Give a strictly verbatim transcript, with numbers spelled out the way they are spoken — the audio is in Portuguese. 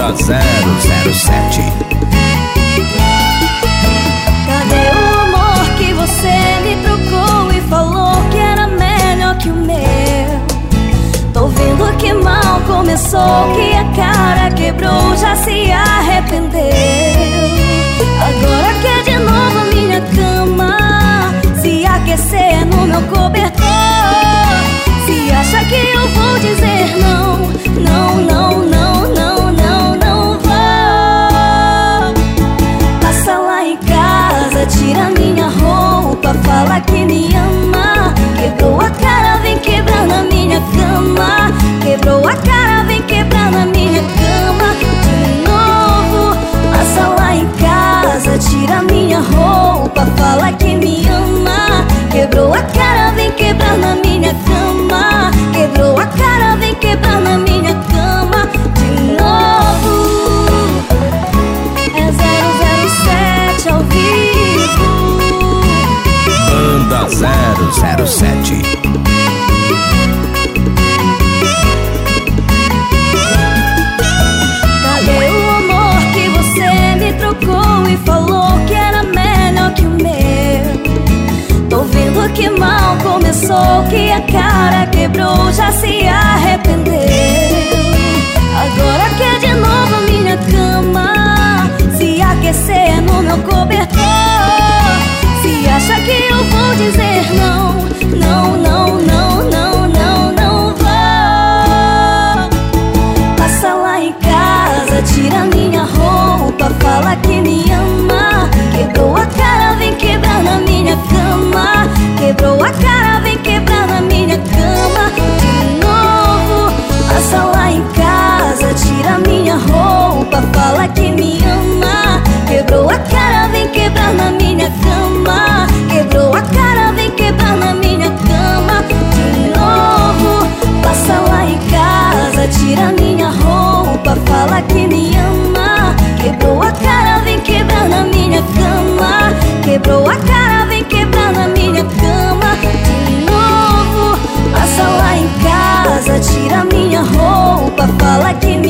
Banda zero zero sete. Cadê o amor que você me trocou e falou que era melhor que o meu? Tô vendo que mal começou, que a cara quebrou, já se arrependeu. Agora quer de novo a minha cama, se aquecer no meu cobertor. Se acha que eu vou dizer não, não, não, não, não, não, não vou. Passa lá em casa, tira minha roupa, fala que me ama. Quebrou a cara, vem quebrar na minha cama. Quebrou a cara, vem quebrar na minha cama. De novo, passa lá em casa, tira minha roupa, fala que me ama. Quebrou a cara, vem quebrar na minha cama. Quebrou a cara, vem quebrar na minha cama. De novo. É zero zero sete ao vivo. Banda zero zero sete. Cadê o amor que você me trocou e falou que era melhor que o meu? Tô vendo que mal começou, que a cara quebrou, já se arrependeu. Agora quer de novo a minha cama, se aquecer no meu cobertor. Se acha que eu vou dizer não, não, não, não, não, não, não vou. Passa lá em casa, tira minha roupa, fala que me ama. Quebrou a cara, vem quebrar na minha cama. Quebrou a cara, vem quebrar na minha cama. De novo, passa lá em casa, tira minha roupa, fala que me ama. Quebrou a cara, vem quebrar na minha cama. Quebrou a cara, vem quebrar na minha cama. De novo, passa lá em casa, tira minha roupa, fala que me ama. Quebrou a cara, vem quebrar na minha cama. Quebrou a cara, vem quebrar na minha cama. De novo, passa lá em casa, tira minha roupa, fala que me